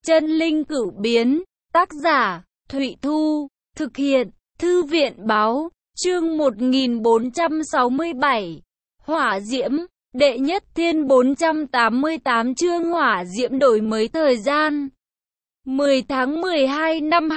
Chân linh cửu biến, tác giả, Thụy Thu, thực hiện, Thư viện báo, chương 1467, Hỏa Diễm, đệ nhất thiên 488 chương Hỏa Diễm đổi mới thời gian. 10 tháng 12 năm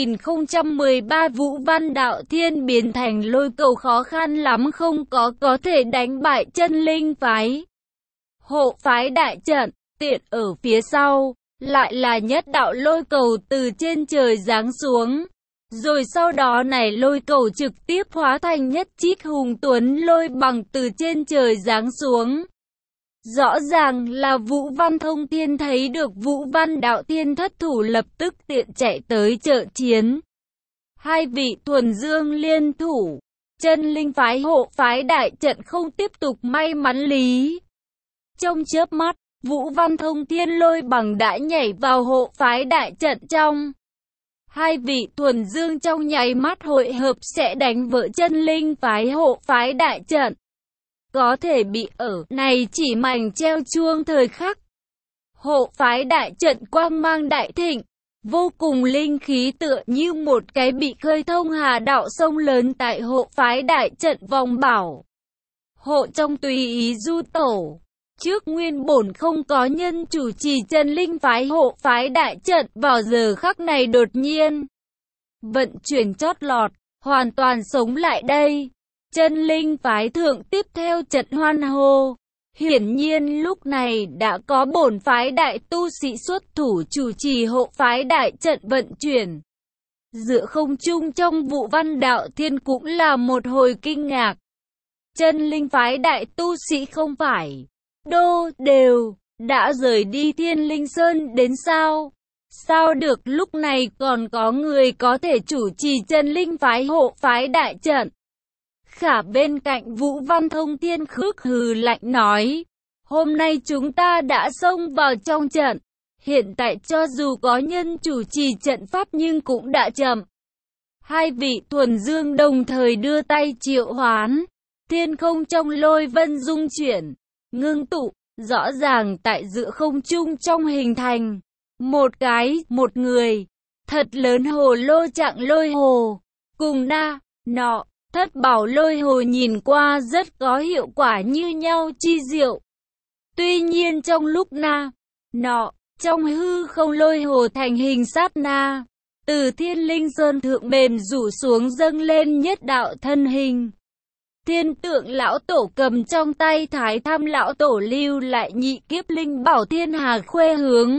2013 Vũ Văn Đạo Thiên biến thành lôi cầu khó khăn lắm không có thể đánh bại chân linh phái. Hộ phái đại trận, tiện ở phía sau, lại là nhất đạo lôi cầu từ trên trời giáng xuống. Rồi sau đó này lôi cầu trực tiếp hóa thành nhất chít hùng tuấn lôi bằng từ trên trời giáng xuống. Rõ ràng là Vũ Văn Thông Thiên thấy được Vũ Văn Đạo Thiên thất thủ lập tức tiện chạy tới trợ chiến. Hai vị thuần dương liên thủ, chân linh phái hộ phái đại trận không tiếp tục may mắn lý. Trong chớp mắt, Vũ Văn Thông Thiên lôi bằng đã nhảy vào hộ phái đại trận trong. Hai vị thuần dương trong nháy mắt hội hợp sẽ đánh vỡ chân linh phái hộ phái đại trận. Có thể bị ở này chỉ mảnh treo chuông thời khắc. Hộ phái đại trận quang mang đại thịnh, vô cùng linh khí tựa như một cái bị khơi thông hà đạo sông lớn tại hộ phái đại trận vòng bảo. Hộ trong tùy ý du tổ. Trước nguyên bổn không có nhân chủ trì chân linh phái hộ phái đại trận vào giờ khắc này đột nhiên. Vận chuyển chót lọt, hoàn toàn sống lại đây. Chân linh phái thượng tiếp theo trận hoan hô. Hiển nhiên lúc này đã có bổn phái đại tu sĩ xuất thủ chủ trì hộ phái đại trận vận chuyển. Giữa không trung trong Vũ Văn Đạo Thiên cũng là một hồi kinh ngạc. Chân linh phái đại tu sĩ không phải đều đã rời đi Thiên Linh Sơn đến sao? Sao được lúc này còn có người có thể chủ trì chân linh phái hộ phái đại trận? Khả bên cạnh Vũ Văn Thông Thiên khước hừ lạnh nói, hôm nay chúng ta đã xông vào trong trận, hiện tại cho dù có nhân chủ trì trận pháp nhưng cũng đã chậm. Hai vị thuần dương đồng thời đưa tay triệu hoán, thiên không trong lôi vân dung chuyển, ngưng tụ, rõ ràng tại giữa không trung trong hình thành một người thật lớn hồ lô trạng lôi hồ, cùng nọ thất bảo lôi hồ nhìn qua rất có hiệu quả như nhau chi diệu. Tuy nhiên trong lúc nọ trong hư không lôi hồ thành hình sát na, từ Thiên Linh Sơn thượng mềm rủ xuống dâng lên nhất đạo thân hình. Thiên Tượng lão tổ cầm trong tay Thái Tham lão tổ lưu lại nhị kiếp linh bảo Thiên Hà Khuê hướng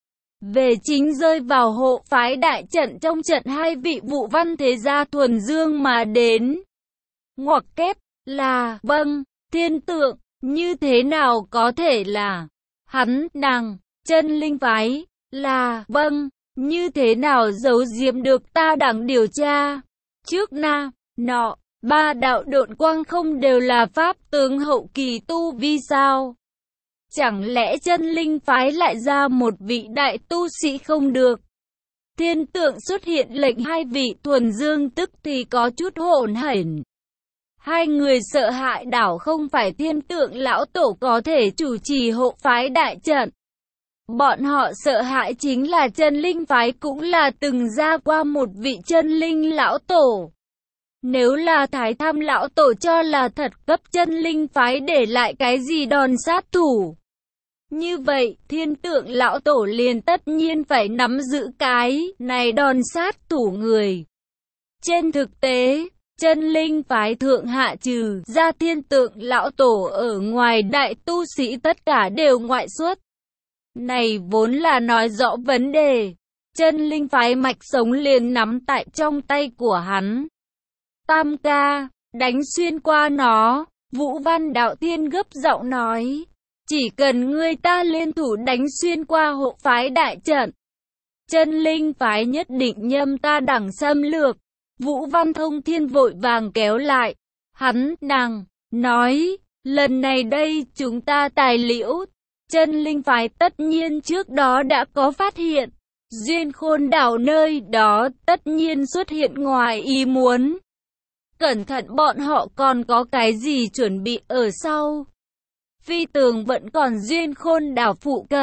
về chính rơi vào hộ phái đại trận trong trận hai vị Vũ Văn thế gia thuần dương mà đến. Ngoặc kép là vâng, Thiên Tượng, như thế nào có thể là hắn nàng, chân linh phái là vâng, như thế nào giấu giếm được ta đang điều tra. Trước nọ ba đạo độn quang không đều là pháp tướng hậu kỳ tu vi sao? Chẳng lẽ chân linh phái lại ra một vị đại tu sĩ không được? Thiên Tượng xuất hiện lệnh hai vị thuần dương tức thì có chút hỗn hển. Hai người sợ hãi đảo không phải Thiên Tượng lão tổ có thể chủ trì hộ phái đại trận. Bọn họ sợ hãi chính là chân linh phái cũng là từng ra qua một vị chân linh lão tổ. Nếu là Thái Tham lão tổ cho là thật cấp chân linh phái để lại cái gì đòn sát thủ. Như vậy, Thiên Tượng lão tổ liền tất nhiên phải nắm giữ cái này đòn sát thủ người. Trên thực tế, chân linh phái thượng hạ trừ ra Thiên Tượng lão tổ ở ngoài đại tu sĩ tất cả đều ngoại xuất. Này vốn là nói rõ vấn đề. Chân linh phái mạch sống liền nắm tại trong tay của hắn. Tam ca, đánh xuyên qua nó, Vũ Văn Đạo Thiên gấp giọng nói. Chỉ cần người ta liên thủ đánh xuyên qua hộ phái đại trận, chân linh phái nhất định nhâm ta đẳng xâm lược. Vũ Văn Thông Thiên vội vàng kéo lại. Hắn nàng nói, lần này đây chúng ta tài liễu. Chân linh phái tất nhiên trước đó đã có phát hiện. Duyên Khôn đảo nơi đó tất nhiên xuất hiện ngoài ý muốn. Cẩn thận bọn họ còn có cái gì chuẩn bị ở sau. Phi tường vẫn còn Duyên Khôn đảo phụ cận.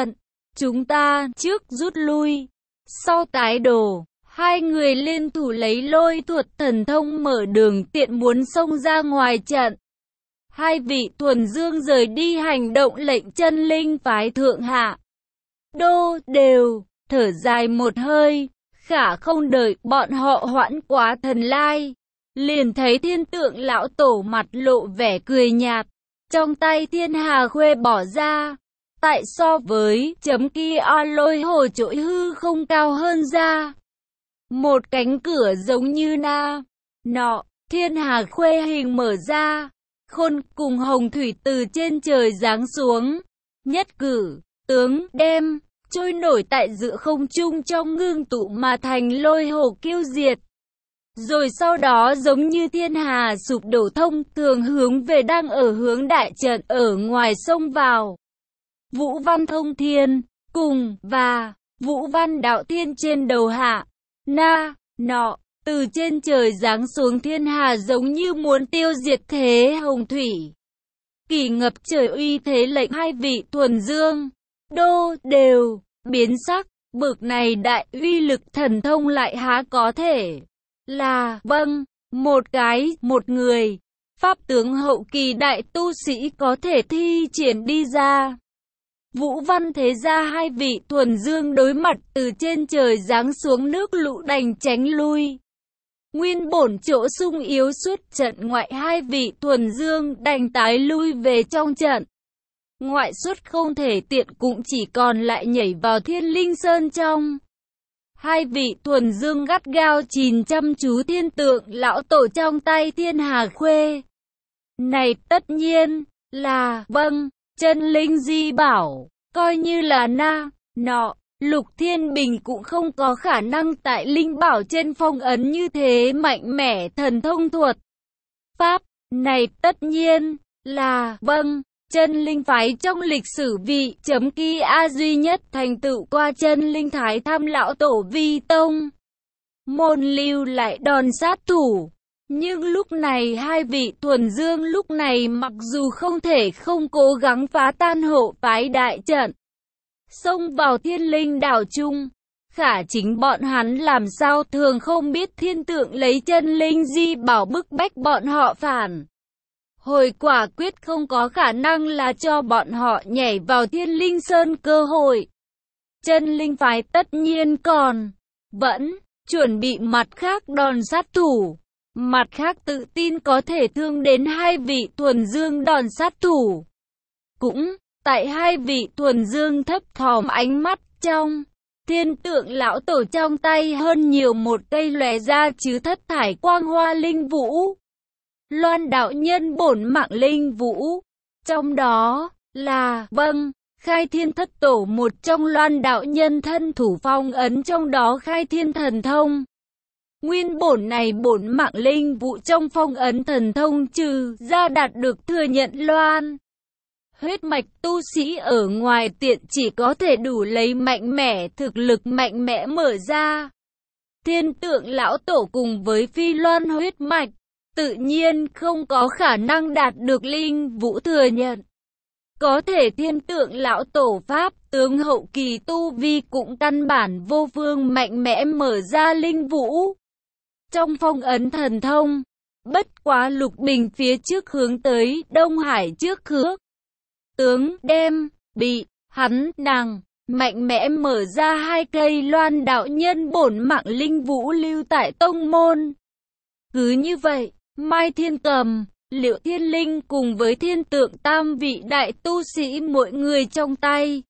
chúng ta trước rút lui, sau tái đồ. Hai người liên thủ lấy lôi thuật thần thông mở đường tiện muốn xông ra ngoài trận. Hai vị thuần dương rời đi hành động lệnh chân linh phái thượng hạ. Đô đều thở dài một hơi, khả không đợi bọn họ hoãn quá thần lai. Liền thấy Thiên Tượng lão tổ mặt lộ vẻ cười nhạt, trong tay Thiên Hà Khuê bỏ ra. Tại so với chấm kia lôi hồ trỗi hư không cao hơn ra. Một cánh cửa giống như nọ, Thiên Hà Khuê hình mở ra, khôn cùng hồng thủy từ trên trời giáng xuống, nhất cử, tướng đem, trôi nổi tại giữa không trung trong ngưng tụ mà thành lôi hồ kiêu diệt. Rồi sau đó giống như thiên hà sụp đổ thông thường hướng về đang ở hướng đại trận ở ngoài sông vào. Vũ văn thông thiên, cùng, và, vũ văn đạo thiên trên đầu hạ, nọ, từ trên trời giáng xuống thiên hà giống như muốn tiêu diệt thế hồng thủy. Kỳ ngập trời uy thế lệnh hai vị thuần dương, đô đều, biến sắc, bực này đại uy lực thần thông lại há có thể là, vâng, một người, pháp tướng hậu kỳ đại tu sĩ có thể thi triển đi ra. Vũ văn thế gia hai vị thuần dương đối mặt từ trên trời giáng xuống nước lũ đành tránh lui. Nguyên bổn chỗ sung yếu suốt trận ngoại hai vị thuần dương đành tái lui về trong trận. Ngoại xuất không thể tiện cũng chỉ còn lại nhảy vào Thiên Linh Sơn trong. Hai vị thuần dương gắt gao nhìn chăm chú Thiên Tượng lão tổ trong tay Thiên Hà Khuê. Này tất nhiên là, vâng, chân linh di bảo, coi như là nọ, Lục Thiên Bình cũng không có khả năng tại linh bảo trên phong ấn như thế mạnh mẽ thần thông thuật. Pháp, này tất nhiên là, vâng, chân linh phái trong lịch sử vị chấm kia duy nhất thành tựu qua chân linh thái tham lão tổ vi tông. Môn lưu lại đòn sát thủ. Nhưng lúc này hai vị thuần dương lúc này mặc dù không thể không cố gắng phá tan hộ phái đại trận, xông vào Thiên Linh đảo chung, khả chính bọn hắn làm sao thường không biết Thiên Tượng lấy chân linh di bảo bức bách bọn họ phản. Hồi quả quyết không có khả năng là cho bọn họ nhảy vào Thiên Linh Sơn cơ hội. Chân linh phái tất nhiên vẫn chuẩn bị mặt khác đòn sát thủ. Mặt khác tự tin có thể thương đến hai vị thuần dương đòn sát thủ. Cũng, tại hai vị thuần dương thấp thỏm ánh mắt trong, Thiên Tượng lão tổ trong tay hơn nhiều một cây lóe ra chứ thất thải quang hoa linh vũ. Loan đạo nhân bổn mạng linh vũ, trong đó là, vâng, Khai Thiên Thất Tổ một trong Loan đạo nhân thân thủ phong ấn trong đó Khai Thiên thần thông. Nguyên bổn này bổn mạng linh vũ trong phong ấn thần thông trừ ra đạt được thừa nhận loan huyết mạch tu sĩ ở ngoài tiện chỉ có thể đủ lấy mạnh mẽ thực lực mạnh mẽ mở ra. Thiên Tượng lão tổ cùng với phi loan huyết mạch tự nhiên không có khả năng đạt được linh vũ thừa nhận. Có thể Thiên Tượng lão tổ pháp tướng hậu kỳ tu vi cũng căn bản vô phương mạnh mẽ mở ra linh vũ. Trong phong ấn thần thông, bất quá Lục Bình phía trước hướng tới Đông Hải trước khước. Tướng đem, bị, hắn, nàng, mạnh mẽ mở ra hai cây Loan đạo nhân bổn mạng linh vũ lưu tại tông môn. Cứ như vậy, Mai Thiên Cầm, Liệu Thiên Linh cùng với Thiên Tượng tam vị đại tu sĩ mỗi người trong tay.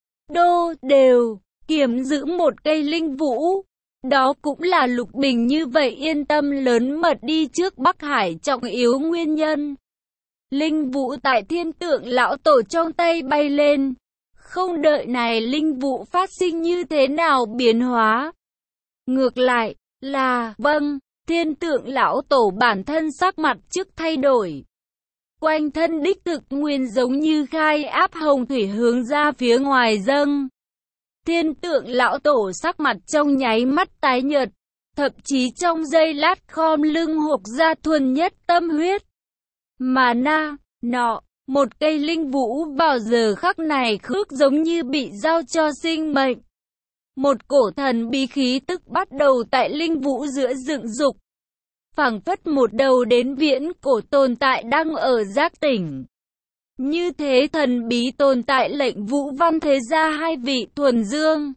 Đô đều, kiểm giữ một cây linh vũ. Đó cũng là Lục Bình như vậy yên tâm lớn mật đi trước Bắc Hải trọng yếu nguyên nhân. Linh vũ tại Thiên Tượng lão tổ trong tay bay lên. Không đợi này linh vũ phát sinh như thế nào biến hóa. Ngược lại là, vâng, Thiên Tượng lão tổ bản thân sắc mặt trước thay đổi. Quanh thân đích thực nguyên giống như khai áp hồng thủy hướng ra phía ngoài dâng. Thiên Tượng lão tổ sắc mặt trong nháy mắt tái nhợt, thậm chí trong giây lát khom lưng hộc ra thuần nhất tâm huyết. Mà nọ, Một cây linh vũ vào giờ khắc này khước giống như bị giao cho sinh mệnh. Một cổ thần bí khí tức bắt đầu tại linh vũ giữa dựng dục. Phảng phất một đầu đến viễn cổ tồn tại đang ở giác tỉnh. Như thế thần bí tồn tại lệnh Vũ Văn Thế Gia hai vị thuần dương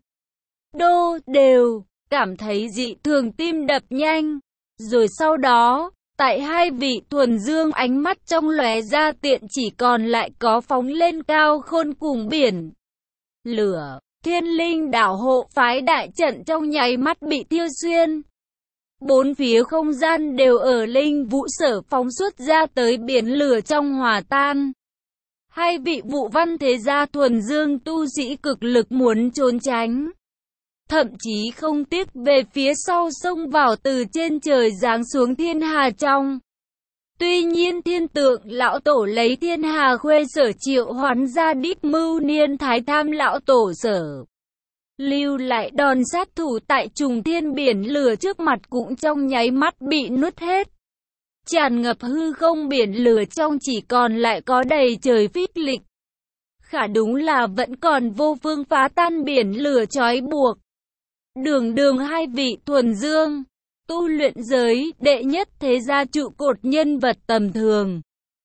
Đô đều cảm thấy dị thường tim đập nhanh. Rồi sau đó, tại hai vị thuần dương ánh mắt trong lóe ra tiện chỉ còn lại có phóng lên cao khôn cùng biển lửa. Thiên linh đảo hộ phái đại trận trong nháy mắt bị tiêu xuyên. Bốn phía không gian đều ở linh vũ sở phóng xuất ra tới biển lửa trong hòa tan. Hai vị Vũ Văn Thế Gia thuần dương tu sĩ cực lực muốn trốn tránh. Thậm chí không tiếc về phía sau xông vào từ trên trời giáng xuống thiên hà trong. Tuy nhiên thiên tượng lão tổ lấy thiên hà khuê sở triệu hoán ra đích mưu niên thái tham lão tổ sở. Lưu lại đòn sát thủ tại trùng thiên biển lửa trước mặt cũng trong nháy mắt bị nuốt hết. Tràn ngập hư không biển lửa trong chỉ còn lại có đầy trời phích lịch. Khả đúng là vẫn còn vô phương phá tan biển lửa trói buộc. Đường hai vị thuần dương, tu luyện giới đệ nhất thế gia trụ cột nhân vật tầm thường.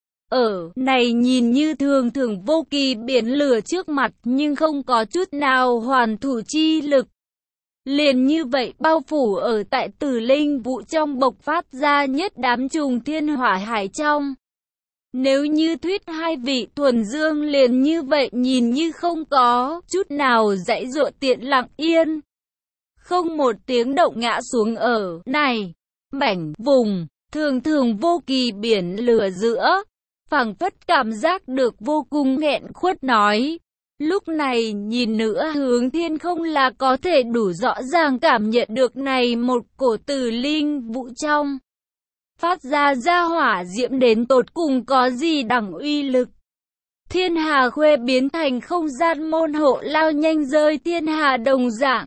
Ở này nhìn như thường thường vô kỳ biển lửa trước mặt nhưng không có chút nào hoàn thủ chi lực. Liền như vậy bao phủ ở tại Tử Linh Vũ trong bộc phát ra nhất đám trùng thiên hỏa hải trong. Nếu như thuyết hai vị thuần dương liền như vậy nhìn như không có chút nào dãy dụa tiện lặng yên. Không một tiếng động ngã xuống ở này, mảnh vùng, thường vô kỳ biển lửa giữa. Phảng phất cảm giác được vô cùng nghẹn khuất nói. Lúc này nhìn nữa hướng thiên không là có thể đủ rõ ràng cảm nhận được này một cổ Tử Linh Vũ trong. Phát ra hỏa diễm đến tột cùng có gì đẳng uy lực. Thiên hà khuê biến thành không gian môn hộ lao nhanh rơi thiên hà đồng dạng.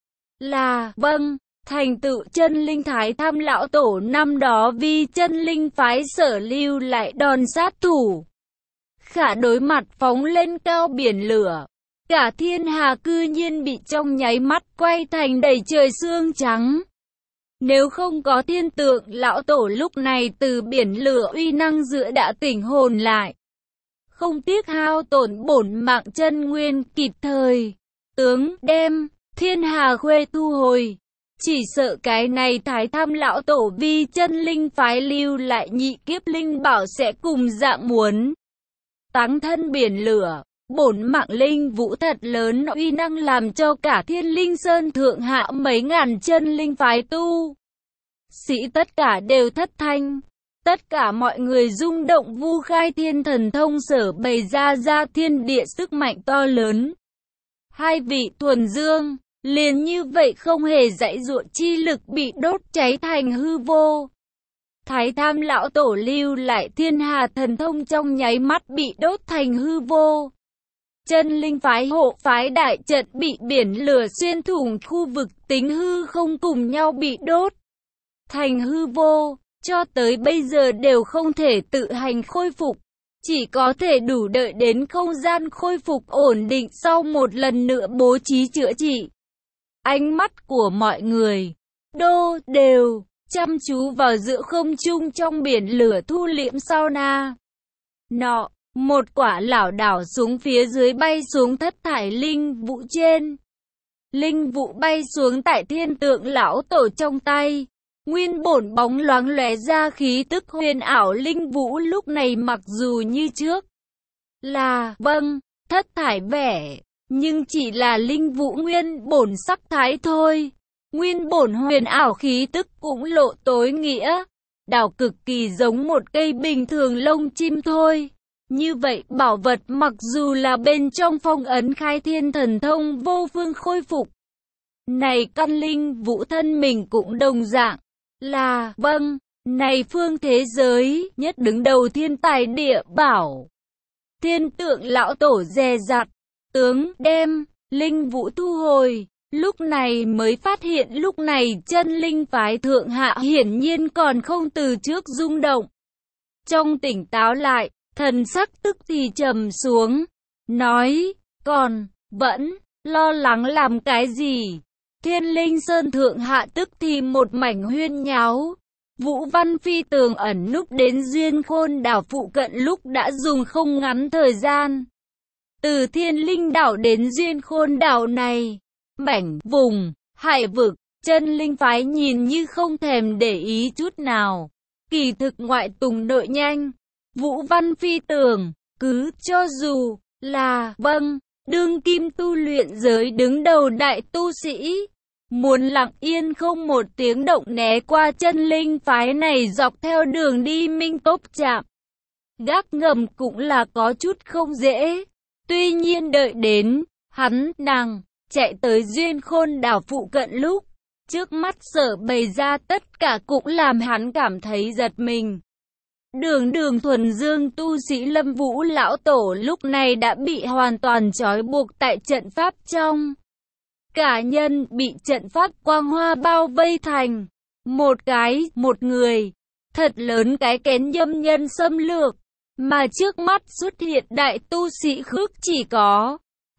Là, vâng, thành tựu chân linh thái tham lão tổ năm đó vì chân linh phái sở lưu lại đòn sát thủ. Khả đối mặt phóng lên cao biển lửa. Cả thiên hà cư nhiên bị trong nháy mắt quay thành đầy trời xương trắng. Nếu không có thiên tượng lão tổ lúc này từ biển lửa uy năng giữa đã tỉnh hồn lại. Không tiếc hao tổn bổn mạng chân nguyên kịp thời. Tướng đem thiên hà khuê thu hồi. Chỉ sợ cái này thái tham lão tổ vi chân linh phái lưu lại nhị kiếp linh bảo sẽ cùng dạng muốn. Táng thân biển lửa. Bổn mạng linh vũ thật lớn uy năng làm cho cả Thiên Linh Sơn thượng hạ mấy ngàn chân linh phái tu sĩ tất cả đều thất thanh. Tất cả mọi người rung động vu khai thiên thần thông sở bày ra thiên địa sức mạnh to lớn. Hai vị thuần dương, liền như vậy không hề dãy dụa chi lực bị đốt cháy thành hư vô. Thái tham lão tổ lưu lại thiên hà thần thông trong nháy mắt bị đốt thành hư vô. Chân linh phái hộ phái đại trận bị biển lửa xuyên thủng khu vực tính hư không cùng nhau bị đốt thành hư vô, cho tới bây giờ đều không thể tự hành khôi phục, chỉ có thể đủ đợi đến không gian khôi phục ổn định sau một lần nữa bố trí chữa trị. Ánh mắt của mọi người đều chăm chú vào giữa không trung trong biển lửa thu liễm sau na. Một quả lảo đảo xuống phía dưới bay xuống thất thải linh vũ trên. Linh vũ bay xuống tại thiên tượng lão tổ trong tay. Nguyên bổn bóng loáng lóe ra khí tức huyền ảo linh vũ lúc này mặc dù như trước là vâng, thất thải vẻ, nhưng chỉ là linh vũ nguyên bổn sắc thái thôi. Nguyên bổn huyền ảo khí tức cũng lộ tối nghĩa, đảo cực kỳ giống một cây bình thường lông chim thôi. Như vậy bảo vật mặc dù là bên trong phong ấn khai thiên thần thông vô phương khôi phục. Này căn linh vũ thân mình cũng đồng dạng là vâng, này phương thế giới nhất đứng đầu thiên tài địa bảo. Thiên tượng lão tổ dè dặt, tướng đem linh vũ thu hồi. Lúc này mới phát hiện lúc này chân linh phái thượng hạ hiển nhiên còn không từ trước rung động. Trong tỉnh táo lại, thần sắc tức thì trầm xuống, nói, còn, vẫn, lo lắng làm cái gì? Thiên Linh Sơn thượng hạ tức thì một mảnh huyên nháo. Vũ Văn Phi Tường ẩn núp đến Duyên Khôn đảo phụ cận lúc đã dùng không ngắn thời gian. Từ Thiên Linh đảo đến Duyên Khôn đảo này, mảnh vùng, hải vực, chân linh phái nhìn như không thèm để ý chút nào. Kỳ thực ngoại tùng nội nhanh, Vũ Văn Phi Tường, cứ cho dù là, đương kim tu luyện giới đứng đầu đại tu sĩ, muốn lặng yên không một tiếng động né qua chân linh phái này dọc theo đường đi Minh Cốc Trạm. Gác ngầm cũng là có chút không dễ. Tuy nhiên đợi đến, nàng, chạy tới Duyên Khôn đảo phụ cận lúc, trước mắt sở bày ra tất cả cũng làm hắn cảm thấy giật mình. Đường thuần dương tu sĩ Lâm Vũ lão tổ lúc này đã bị hoàn toàn trói buộc tại trận pháp trong. Cả nhân bị trận pháp quang hoa bao vây thành một người, thật lớn cái kén nhâm nhân xâm lược, mà trước mắt xuất hiện đại tu sĩ khước chỉ có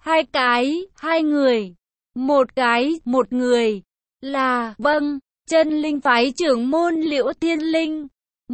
hai người, một người là chân linh phái trưởng môn Liễu Thiên Linh,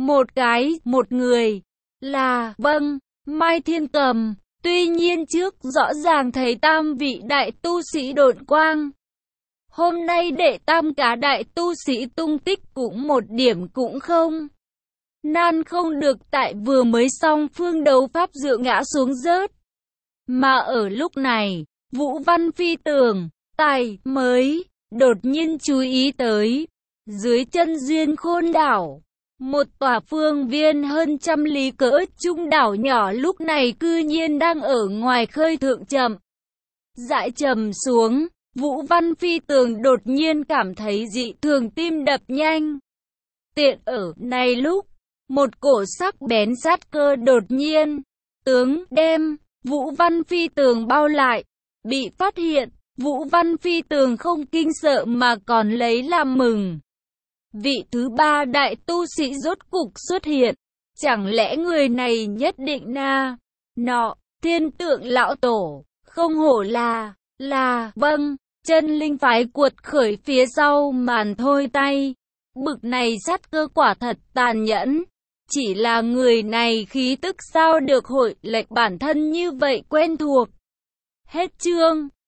một người là Mai Thiên Cầm. Tuy nhiên trước rõ ràng thấy tam vị đại tu sĩ độn quang. Hôm nay đệ tam cá đại tu sĩ tung tích cũng một điểm cũng không. Nan không được tại vừa mới xong phương đấu pháp dựa ngã xuống rớt. Mà ở lúc này, Vũ Văn Phi Tường, mới đột nhiên chú ý tới. Dưới chân Duyên Khôn đảo, một tòa phương viên hơn trăm lý cỡ trung đảo nhỏ lúc này cư nhiên đang ở ngoài khơi thượng chậm rãi trầm xuống. Vũ Văn Phi Tường đột nhiên cảm thấy dị thường tim đập nhanh. Tiện ở này lúc, một cổ sắc bén sát cơ đột nhiên đem Vũ Văn Phi Tường bao lại. Bị phát hiện, Vũ Văn Phi Tường không kinh sợ mà còn lấy làm mừng. Vị thứ ba đại tu sĩ rốt cục xuất hiện. Chẳng lẽ người này nhất định Thiên Tượng lão tổ, không hổ là chân linh phái cuột khởi phía sau màn thôi tay. Bực này sát cơ quả thật tàn nhẫn. Chỉ là người này khí tức sao được hội lệch bản thân như vậy quen thuộc. Hết chương.